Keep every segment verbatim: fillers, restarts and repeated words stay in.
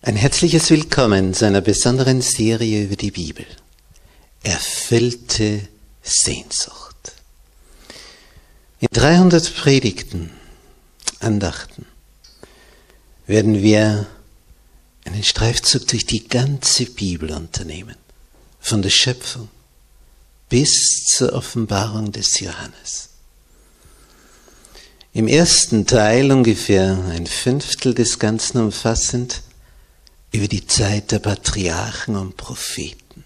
Ein herzliches Willkommen zu einer besonderen Serie über die Bibel. Erfüllte Sehnsucht. In dreihundert Predigten, Andachten, werden wir einen Streifzug durch die ganze Bibel unternehmen. Von der Schöpfung bis zur Offenbarung des Johannes. Im ersten Teil, ungefähr ein Fünftel des Ganzen umfassend, über die Zeit der Patriarchen und Propheten.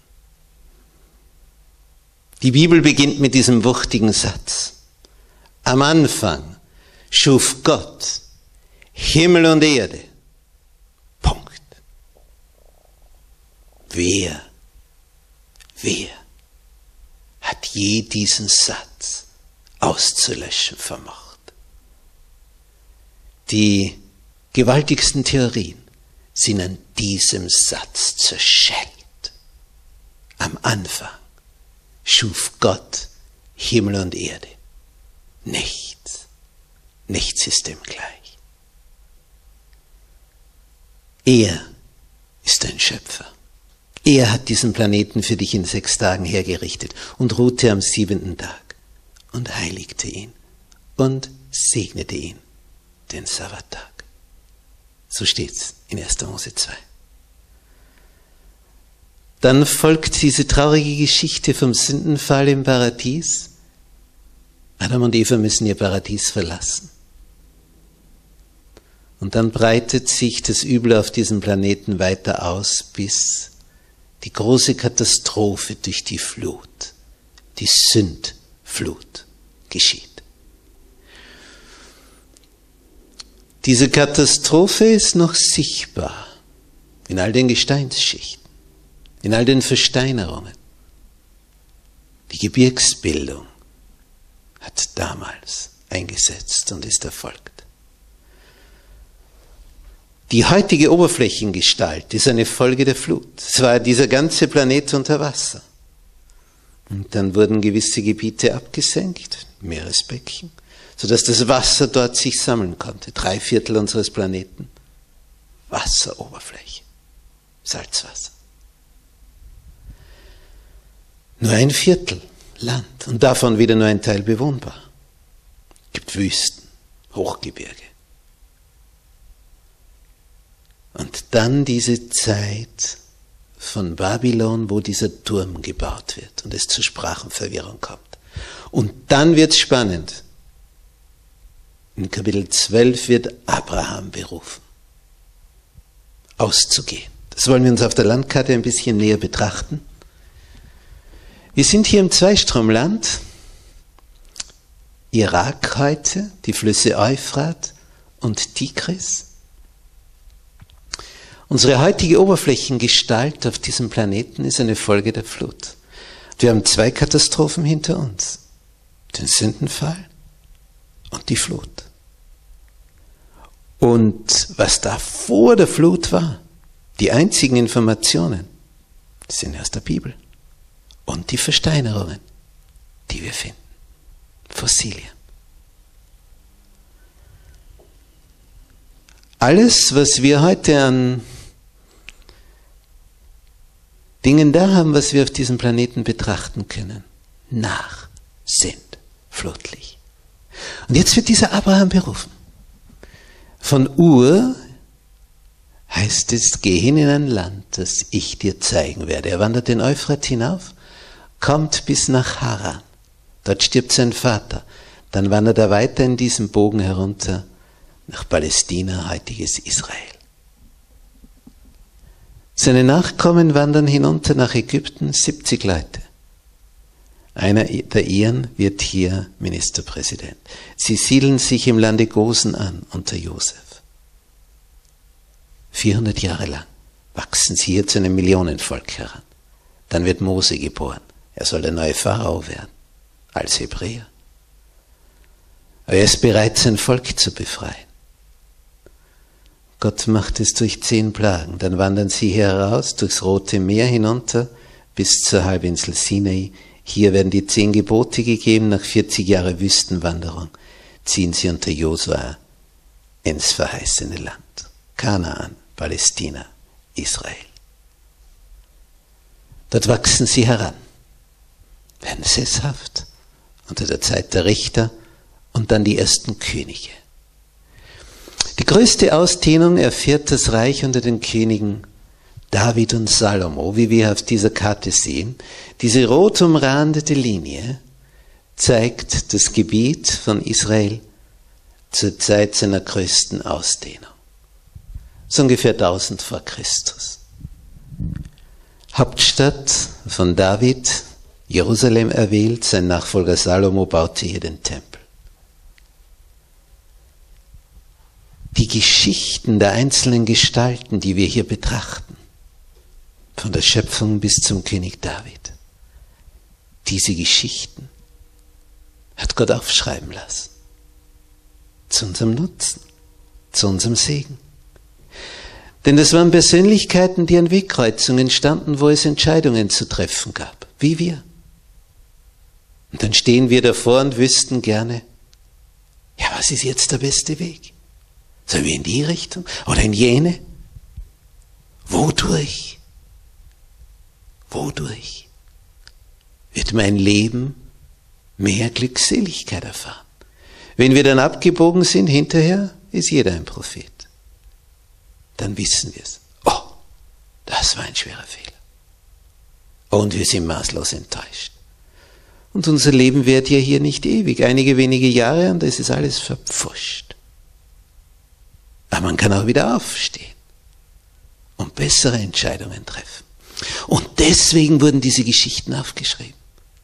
Die Bibel beginnt mit diesem wuchtigen Satz. Am Anfang schuf Gott Himmel und Erde. Punkt. Wer, wer hat je diesen Satz auszulöschen vermocht? Die gewaltigsten Theorien sind an diesem Satz zerschellt. Am Anfang schuf Gott Himmel und Erde. Nichts, nichts ist ihm gleich. Er ist ein Schöpfer. Er hat diesen Planeten für dich in sechs Tagen hergerichtet und ruhte am siebenten Tag und heiligte ihn und segnete ihn, den Sabbattag. So steht's in erster Mose zwei. Dann folgt diese traurige Geschichte vom Sündenfall im Paradies. Adam und Eva müssen ihr Paradies verlassen. Und dann breitet sich das Übel auf diesem Planeten weiter aus, bis die große Katastrophe durch die Flut, die Sündflut, geschieht. Diese Katastrophe ist noch sichtbar in all den Gesteinsschichten, in all den Versteinerungen. Die Gebirgsbildung hat damals eingesetzt und ist erfolgt. Die heutige Oberflächengestalt ist eine Folge der Flut. Es war dieser ganze Planet unter Wasser. Und dann wurden gewisse Gebiete abgesenkt, Meeresbecken, sodass das Wasser dort sich sammeln konnte. Drei Viertel unseres Planeten. Wasseroberfläche. Salzwasser. Nur ein Viertel Land und davon wieder nur ein Teil bewohnbar. Es gibt Wüsten, Hochgebirge. Und dann diese Zeit von Babylon, wo dieser Turm gebaut wird und es zur Sprachenverwirrung kommt. Und dann wird's spannend. In Kapitel zwölf wird Abraham berufen, auszugehen. Das wollen wir uns auf der Landkarte ein bisschen näher betrachten. Wir sind hier im Zweistromland, Irak heute, die Flüsse Euphrat und Tigris. Unsere heutige Oberflächengestalt auf diesem Planeten ist eine Folge der Flut. Wir haben zwei Katastrophen hinter uns. Den Sündenfall und die Flut. Und was da vor der Flut war, die einzigen Informationen, sind aus der Bibel. Und die Versteinerungen, die wir finden. Fossilien. Alles, was wir heute an Dingen da haben, was wir auf diesem Planeten betrachten können, nach sind flutlich. Und jetzt wird dieser Abraham berufen. Von Ur heißt es, geh hin in ein Land, das ich dir zeigen werde. Er wandert den Euphrat hinauf, kommt bis nach Haran. Dort stirbt sein Vater. Dann wandert er weiter in diesem Bogen herunter nach Palästina, heutiges Israel. Seine Nachkommen wandern hinunter nach Ägypten, siebzig Leute. Einer der ihren wird hier Ministerpräsident. Sie siedeln sich im Lande Gosen an unter Josef. vierhundert Jahre lang wachsen sie hier zu einem Millionenvolk heran. Dann wird Mose geboren. Er soll der neue Pharao werden, als Hebräer. Aber er ist bereit, sein Volk zu befreien. Gott macht es durch zehn Plagen. Dann wandern sie heraus durchs Rote Meer hinunter bis zur Halbinsel Sinai. Hier werden die zehn Gebote gegeben. Nach vierzig Jahren Wüstenwanderung ziehen sie unter Josua ins verheißene Land. Kanaan, Palästina, Israel. Dort wachsen sie heran, werden sesshaft unter der Zeit der Richter und dann die ersten Könige. Die größte Ausdehnung erfährt das Reich unter den Königen David und Salomo, wie wir auf dieser Karte sehen. Diese rot umrandete Linie zeigt das Gebiet von Israel zur Zeit seiner größten Ausdehnung. Das ist ungefähr tausend vor Christus. Hauptstadt von David, Jerusalem erwählt, sein Nachfolger Salomo baute hier den Tempel. Die Geschichten der einzelnen Gestalten, die wir hier betrachten, von der Schöpfung bis zum König David, diese Geschichten hat Gott aufschreiben lassen. Zu unserem Nutzen, zu unserem Segen. Denn das waren Persönlichkeiten, die an Wegkreuzungen standen, wo es Entscheidungen zu treffen gab, wie wir. Und dann stehen wir davor und wüssten gerne, ja, was ist jetzt der beste Weg? Sollen wir in die Richtung oder in jene? Wodurch? Wodurch wird mein Leben mehr Glückseligkeit erfahren? Wenn wir dann abgebogen sind, hinterher ist jeder ein Prophet. Dann wissen wir es. Oh, das war ein schwerer Fehler. Und wir sind maßlos enttäuscht. Und unser Leben währt ja hier nicht ewig. Einige wenige Jahre und es ist alles verpfuscht. Aber man kann auch wieder aufstehen und bessere Entscheidungen treffen. Und deswegen wurden diese Geschichten aufgeschrieben.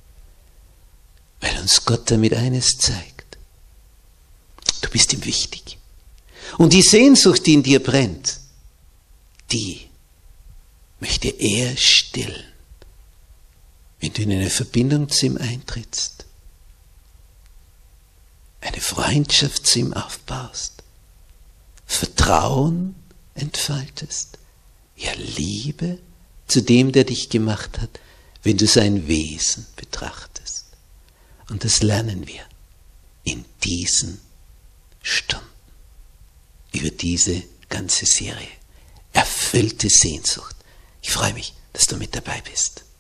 Weil uns Gott damit eines zeigt. Du bist ihm wichtig. Und die Sehnsucht, die in dir brennt, die möchte er stillen, wenn du in eine Verbindung zu ihm eintrittst, eine Freundschaft zu ihm aufbaust, Vertrauen entfaltest, ja Liebe zu dem, der dich gemacht hat, wenn du sein Wesen betrachtest. Und das lernen wir in diesen Stunden über diese ganze Serie. Erfüllte Sehnsucht. Ich freue mich, dass du mit dabei bist.